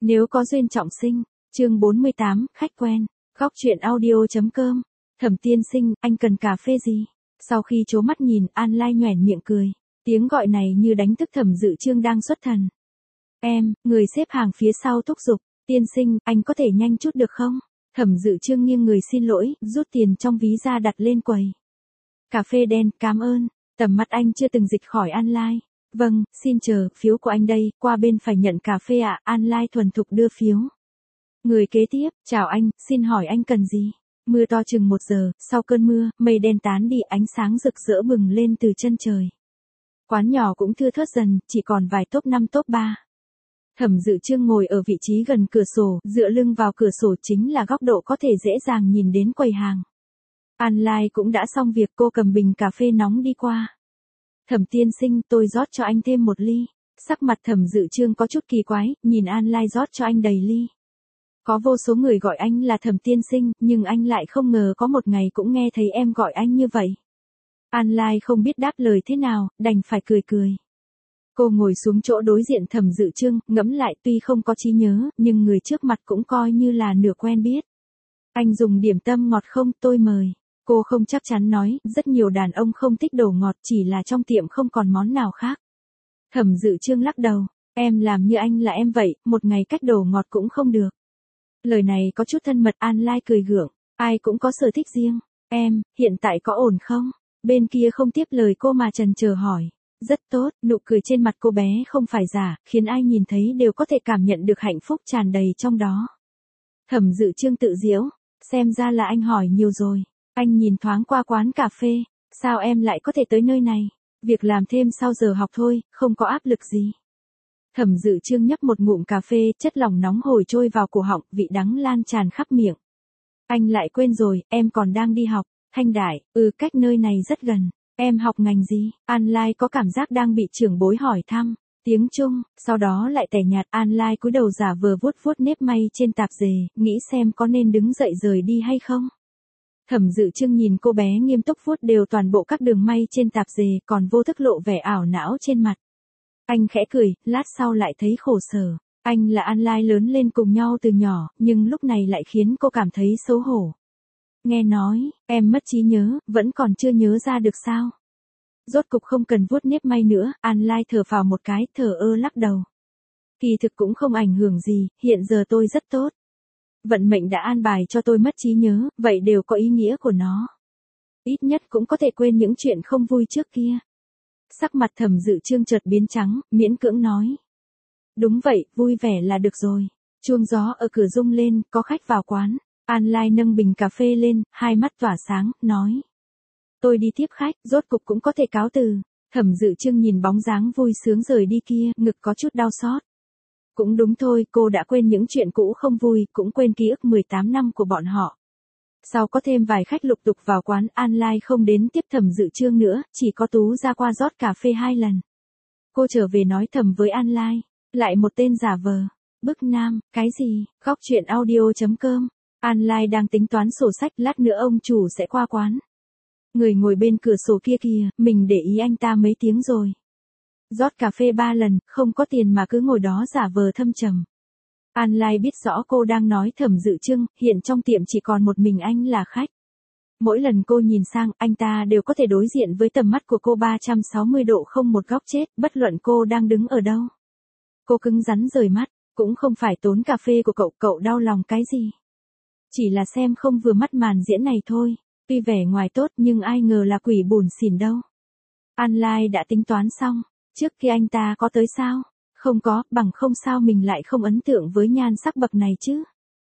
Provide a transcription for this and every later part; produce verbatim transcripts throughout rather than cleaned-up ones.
Nếu có duyên trọng sinh, chương bốn mươi tám, khách quen, góc truyện audio.com. Thẩm tiên sinh, anh cần cà phê gì? Sau khi trố mắt nhìn, An Lai nhoẻn miệng cười. Tiếng gọi này như đánh thức Thẩm Dự Chương đang xuất thần. Em, người xếp hàng phía sau thúc giục. Tiên sinh, anh có thể nhanh chút được không? Thẩm Dự Chương nghiêng người xin lỗi, rút tiền trong ví ra đặt lên quầy. Cà phê đen, cảm ơn. Tầm mắt anh chưa từng dịch khỏi An Lai. Vâng, xin chờ, phiếu của anh đây, qua bên phải nhận cà phê ạ. An Lai thuần thục đưa phiếu. Người kế tiếp, chào anh, xin hỏi anh cần gì? Mưa to chừng một giờ, sau cơn mưa, mây đen tán đi, ánh sáng rực rỡ bừng lên từ chân trời. Quán nhỏ cũng thưa thớt dần, chỉ còn vài top năm top ba. Thẩm Dự Chương ngồi ở vị trí gần cửa sổ, dựa lưng vào cửa sổ chính là góc độ có thể dễ dàng nhìn đến quầy hàng. An Lai cũng đã xong việc, cô cầm bình cà phê nóng đi qua. Thẩm tiên sinh, tôi rót cho anh thêm một ly. Sắc mặt Thẩm Dự Chương có chút kỳ quái, nhìn An Lai rót cho anh đầy ly. Có vô số người gọi anh là Thẩm tiên sinh, nhưng anh lại không ngờ có một ngày cũng nghe thấy em gọi anh như vậy. An Lai không biết đáp lời thế nào, đành phải cười cười. Cô ngồi xuống chỗ đối diện Thẩm Dự Chương, ngẫm lại tuy không có trí nhớ, nhưng người trước mặt cũng coi như là nửa quen biết. Anh dùng điểm tâm ngọt không, tôi mời. Cô không chắc chắn nói, rất nhiều đàn ông không thích đồ ngọt, chỉ là trong tiệm không còn món nào khác. Thẩm Dự Chương lắc đầu, em làm như anh là em vậy, một ngày cách đồ ngọt cũng không được. Lời này có chút thân mật. An Lai cười gượng, ai cũng có sở thích riêng. Em, hiện tại có ổn không? Bên kia không tiếp lời cô mà trần chờ hỏi. Rất tốt, nụ cười trên mặt cô bé không phải giả, khiến ai nhìn thấy đều có thể cảm nhận được hạnh phúc tràn đầy trong đó. Thẩm Dự Chương tự giễu, xem ra là anh hỏi nhiều rồi. Anh nhìn thoáng qua quán cà phê, sao em lại có thể tới nơi này? Việc làm thêm sau giờ học thôi, không có áp lực gì. Thẩm Dự Chương nhấp một ngụm cà phê, chất lỏng nóng hổi trôi vào cổ họng, vị đắng lan tràn khắp miệng. Anh lại quên rồi, em còn đang đi học. Thanh Đại, ừ, cách nơi này rất gần. Em học ngành gì? An Lai có cảm giác đang bị trưởng bối hỏi thăm. Tiếng Trung, sau đó lại tẻ nhạt. An Lai cúi đầu giả vờ vuốt vuốt nếp may trên tạp dề, nghĩ xem có nên đứng dậy rời đi hay không. Thẩm Dự Chương nhìn cô bé nghiêm túc vuốt đều toàn bộ các đường may trên tạp dề, còn vô thức lộ vẻ ảo não trên mặt. Anh khẽ cười, lát sau lại thấy khổ sở. Anh là An Lai lớn lên cùng nhau từ nhỏ, nhưng lúc này lại khiến cô cảm thấy xấu hổ. Nghe nói, em mất trí nhớ, vẫn còn chưa nhớ ra được sao? Rốt cục không cần vuốt nếp may nữa. An Lai thở phào một cái, thở ơ lắc đầu. Kỳ thực cũng không ảnh hưởng gì, hiện giờ tôi rất tốt. Vận mệnh đã an bài cho tôi mất trí nhớ, vậy đều có ý nghĩa của nó. Ít nhất cũng có thể quên những chuyện không vui trước kia. Sắc mặt Thẩm Dự Chương chợt biến trắng, miễn cưỡng nói. Đúng vậy, vui vẻ là được rồi. Chuông gió ở cửa rung lên, có khách vào quán. An Lai nâng bình cà phê lên, hai mắt tỏa sáng, nói. Tôi đi tiếp khách, rốt cục cũng có thể cáo từ. Thẩm Dự Chương nhìn bóng dáng vui sướng rời đi kia, ngực có chút đau xót. Cũng đúng thôi, cô đã quên những chuyện cũ không vui, cũng quên ký ức mười tám năm của bọn họ. Sau có thêm vài khách lục tục vào quán, An Lai không đến tiếp Thẩm Dự Chương nữa, chỉ có Tú ra qua rót cà phê hai lần. Cô trở về nói thầm với An Lai, lại một tên giả vờ. Bức nam, cái gì? Góc truyện audio.com. An Lai đang tính toán sổ sách, lát nữa ông chủ sẽ qua quán. Người ngồi bên cửa sổ kia kìa, mình để ý anh ta mấy tiếng rồi. Rót cà phê ba lần, không có tiền mà cứ ngồi đó giả vờ thâm trầm. An Lai biết rõ cô đang nói Thẩm Dự Chương, hiện trong tiệm chỉ còn một mình anh là khách. Mỗi lần cô nhìn sang, anh ta đều có thể đối diện với tầm mắt của cô ba trăm sáu mươi độ không một góc chết, bất luận cô đang đứng ở đâu. Cô cứng rắn rời mắt, cũng không phải tốn cà phê của cậu, cậu đau lòng cái gì. Chỉ là xem không vừa mắt màn diễn này thôi, tuy vẻ ngoài tốt nhưng ai ngờ là quỷ bủn xỉn đâu. An Lai đã tính toán xong, trước khi anh ta có tới sao? Không có, bằng không sao mình lại không ấn tượng với nhan sắc bậc này chứ.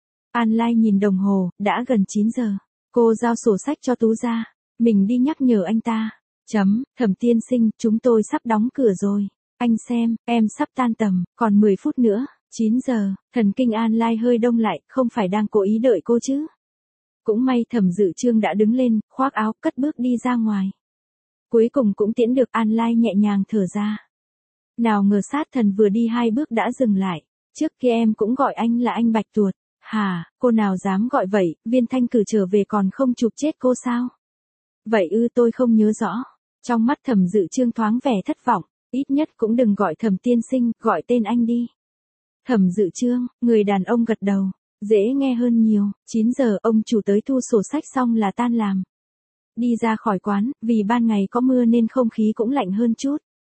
An Lai nhìn đồng hồ, đã gần chín giờ. Cô giao sổ sách cho Tú ra, mình đi nhắc nhở anh ta. Chấm, Thẩm tiên sinh, chúng tôi sắp đóng cửa rồi. Anh xem, em sắp tan tầm, còn mười phút nữa. chín giờ, thần kinh An Lai hơi đông lại, không phải đang cố ý đợi cô chứ. Cũng may Thẩm Dự Chương đã đứng lên, khoác áo, cất bước đi ra ngoài. Cuối cùng cũng tiễn được. An Lai nhẹ nhàng thở ra. Nào ngờ sát thần vừa đi hai bước đã dừng lại. Trước kia em cũng gọi anh là anh Bạch Tuột. Hà, cô nào dám gọi vậy, Viên Thanh Cử trở về còn không chụp chết cô sao? Vậy ư, tôi không nhớ rõ. Trong mắt Thẩm Dự Chương thoáng vẻ thất vọng, ít nhất cũng đừng gọi Thẩm tiên sinh, gọi tên anh đi. Thẩm Dự Chương, người đàn ông gật đầu. Dễ nghe hơn nhiều, chín giờ ông chủ tới thu sổ sách xong là tan làm. Đi ra khỏi quán, vì ban ngày có mưa nên không khí cũng lạnh hơn chút.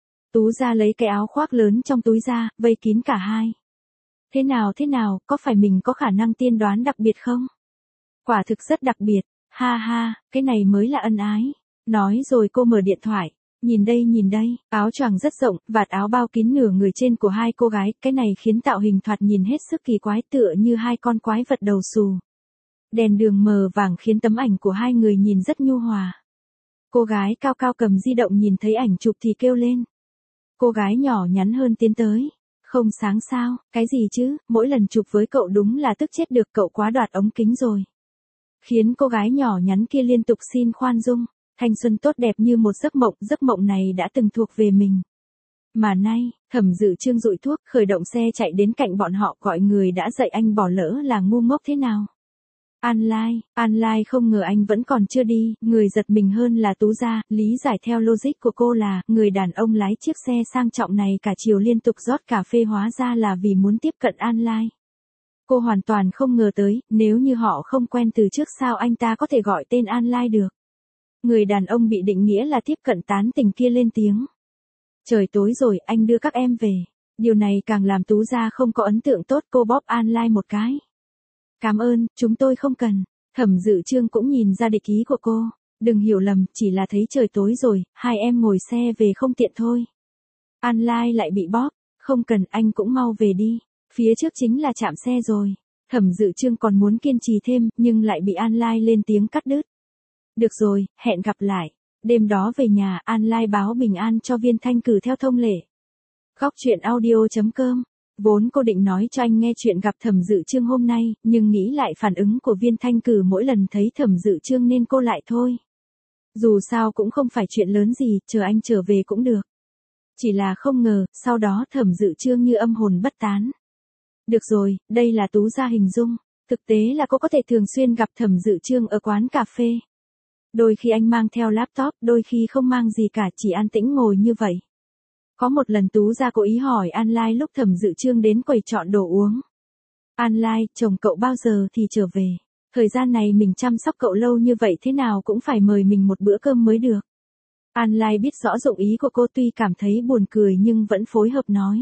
Tú ra lấy cái áo khoác lớn trong túi ra, vây kín cả hai. Thế nào thế nào, có phải mình có khả năng tiên đoán đặc biệt không? Quả thực rất đặc biệt, ha ha, cái này mới là ân ái. Nói rồi cô mở điện thoại. Nhìn đây nhìn đây, áo choàng rất rộng, vạt áo bao kín nửa người trên của hai cô gái, cái này khiến tạo hình thoạt nhìn hết sức kỳ quái tựa như hai con quái vật đầu xù. Đèn đường mờ vàng khiến tấm ảnh của hai người nhìn rất nhu hòa. Cô gái cao cao cầm di động nhìn thấy ảnh chụp thì kêu lên. Cô gái nhỏ nhắn hơn tiến tới. Không sáng sao, cái gì chứ, mỗi lần chụp với cậu đúng là tức chết được, cậu quá đoạt ống kính rồi. Khiến cô gái nhỏ nhắn kia liên tục xin khoan dung. Thanh xuân tốt đẹp như một giấc mộng, giấc mộng này đã từng thuộc về mình. Mà nay, Thẩm Dự Chương dụi thuốc, khởi động xe chạy đến cạnh bọn họ, gọi người đã dạy anh bỏ lỡ là ngu ngốc thế nào. An Lai, An Lai không ngờ anh vẫn còn chưa đi, người giật mình hơn là Tú Gia, lý giải theo logic của cô là, người đàn ông lái chiếc xe sang trọng này cả chiều liên tục rót cà phê hóa ra là vì muốn tiếp cận An Lai. Cô hoàn toàn không ngờ tới, nếu như họ không quen từ trước sao anh ta có thể gọi tên An Lai được. Người đàn ông bị định nghĩa là tiếp cận tán tình kia lên tiếng. Trời tối rồi, anh đưa các em về. Điều này càng làm Tú Gia không có ấn tượng tốt, cô bóp An Lai một cái. Cảm ơn, chúng tôi không cần. Thẩm Dự Chương cũng nhìn ra địch ý của cô. Đừng hiểu lầm, chỉ là thấy trời tối rồi, hai em ngồi xe về không tiện thôi. An Lai lại bị bóp. Không cần, anh cũng mau về đi. Phía trước chính là trạm xe rồi. Thẩm Dự Chương còn muốn kiên trì thêm, nhưng lại bị An Lai lên tiếng cắt đứt. Được rồi, hẹn gặp lại. Đêm đó về nhà, An Lai báo bình an cho Viên Thanh Cử theo thông lệ. Góc truyện audio chấm com. Vốn cô định nói cho anh nghe chuyện gặp Thẩm Dự Chương hôm nay, nhưng nghĩ lại phản ứng của Viên Thanh Cử mỗi lần thấy Thẩm Dự Chương nên cô lại thôi. Dù sao cũng không phải chuyện lớn gì, chờ anh trở về cũng được. Chỉ là không ngờ, sau đó Thẩm Dự Chương như âm hồn bất tán. Được rồi, đây là Tú Gia hình dung. Thực tế là cô có thể thường xuyên gặp Thẩm Dự Chương ở quán cà phê. Đôi khi anh mang theo laptop, đôi khi không mang gì cả, chỉ an tĩnh ngồi như vậy. Có một lần Tú Gia cố ý hỏi An Lai lúc Thẩm Dự Chương đến quầy chọn đồ uống. An Lai, chồng cậu bao giờ thì trở về? Thời gian này mình chăm sóc cậu lâu như vậy thế nào cũng phải mời mình một bữa cơm mới được. An Lai biết rõ dụng ý của cô, tuy cảm thấy buồn cười nhưng vẫn phối hợp nói.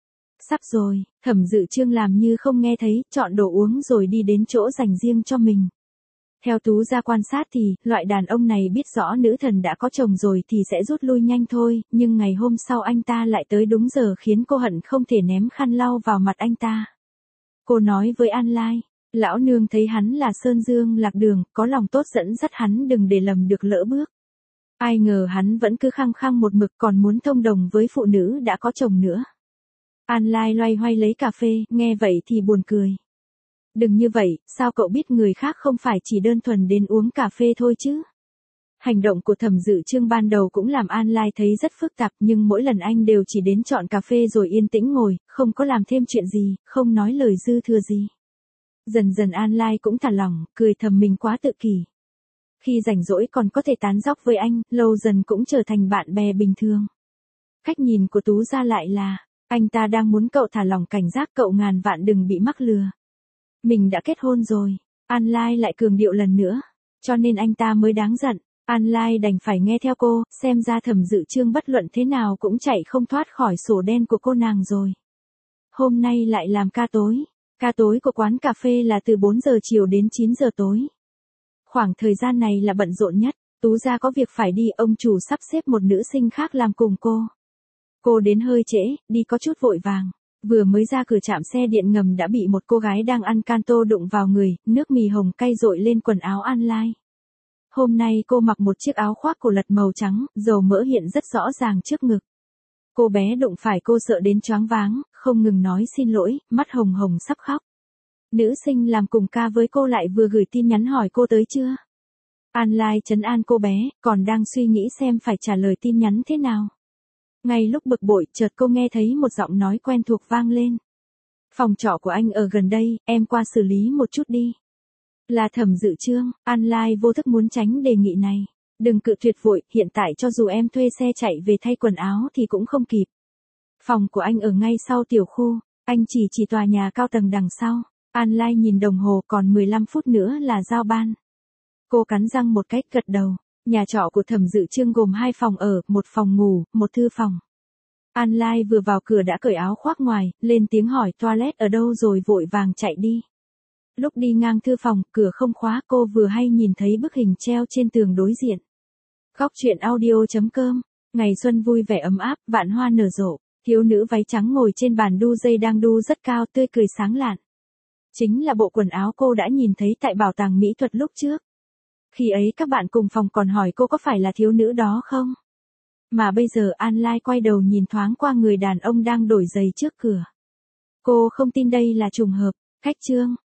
Sắp rồi, Thẩm Dự Chương làm như không nghe thấy, chọn đồ uống rồi đi đến chỗ dành riêng cho mình. Theo Tú Gia quan sát thì, loại đàn ông này biết rõ nữ thần đã có chồng rồi thì sẽ rút lui nhanh thôi, nhưng ngày hôm sau anh ta lại tới đúng giờ khiến cô hận không thể ném khăn lau vào mặt anh ta. Cô nói với An Lai, lão nương thấy hắn là Sơn Dương lạc đường, có lòng tốt dẫn dắt hắn đừng để lầm được lỡ bước. Ai ngờ hắn vẫn cứ khăng khăng một mực, còn muốn thông đồng với phụ nữ đã có chồng nữa. An Lai loay hoay lấy cà phê, nghe vậy thì buồn cười. Đừng như vậy, sao cậu biết người khác không phải chỉ đơn thuần đến uống cà phê thôi chứ? Hành động của Thẩm Dự Chương ban đầu cũng làm An Lai thấy rất phức tạp, nhưng mỗi lần anh đều chỉ đến chọn cà phê rồi yên tĩnh ngồi, không có làm thêm chuyện gì, không nói lời dư thừa gì. Dần dần An Lai cũng thả lỏng, cười thầm mình quá tự kỷ. Khi rảnh rỗi còn có thể tán dóc với anh, lâu dần cũng trở thành bạn bè bình thường. Cách nhìn của Tú Gia lại là, anh ta đang muốn cậu thả lỏng cảnh giác, cậu ngàn vạn đừng bị mắc lừa. Mình đã kết hôn rồi, An Lai lại cường điệu lần nữa, cho nên anh ta mới đáng giận. An Lai đành phải nghe theo cô, xem ra Thẩm Dự Chương bất luận thế nào cũng chạy không thoát khỏi sổ đen của cô nàng rồi. Hôm nay lại làm ca tối, ca tối của quán cà phê là từ bốn giờ chiều đến chín giờ tối. Khoảng thời gian này là bận rộn nhất, Tú Gia có việc phải đi, ông chủ sắp xếp một nữ sinh khác làm cùng cô. Cô đến hơi trễ, đi có chút vội vàng. Vừa mới ra cửa trạm xe điện ngầm đã bị một cô gái đang ăn canto đụng vào người, nước mì hồng cay dội lên quần áo An Lai. Hôm nay cô mặc một chiếc áo khoác cổ lật màu trắng, dầu mỡ hiện rất rõ ràng trước ngực. Cô bé đụng phải cô sợ đến choáng váng, không ngừng nói xin lỗi, mắt hồng hồng sắp khóc. Nữ sinh làm cùng ca với cô lại vừa gửi tin nhắn hỏi cô tới chưa. An Lai trấn an cô bé, còn đang suy nghĩ xem phải trả lời tin nhắn thế nào. Ngay lúc bực bội, chợt cô nghe thấy một giọng nói quen thuộc vang lên. Phòng trọ của anh ở gần đây, em qua xử lý một chút đi. Là Thẩm Dự Chương, An Lai vô thức muốn tránh đề nghị này. Đừng cự tuyệt vội, hiện tại cho dù em thuê xe chạy về thay quần áo thì cũng không kịp. Phòng của anh ở ngay sau tiểu khu, Anh chỉ chỉ tòa nhà cao tầng đằng sau. An Lai nhìn đồng hồ, còn mười lăm phút nữa là giao ban. Cô cắn răng một cách gật đầu. Nhà trọ của Thẩm Dự Trương gồm hai phòng ở, một phòng ngủ, một thư phòng. An Lai vừa vào cửa đã cởi áo khoác ngoài, lên tiếng hỏi toilet ở đâu rồi vội vàng chạy đi. Lúc đi ngang thư phòng, cửa không khóa, cô vừa hay nhìn thấy bức hình treo trên tường đối diện. Góc truyện audio.com. Ngày xuân vui vẻ ấm áp, vạn hoa nở rộ. Thiếu nữ váy trắng ngồi trên bàn đu dây đang đu rất cao, tươi cười sáng lạn. Chính là bộ quần áo cô đã nhìn thấy tại bảo tàng mỹ thuật lúc trước. Khi ấy các bạn cùng phòng còn hỏi cô có phải là thiếu nữ đó không? Mà bây giờ An Lai quay đầu nhìn thoáng qua người đàn ông đang đổi giày trước cửa. Cô không tin đây là trùng hợp. Khách Trương.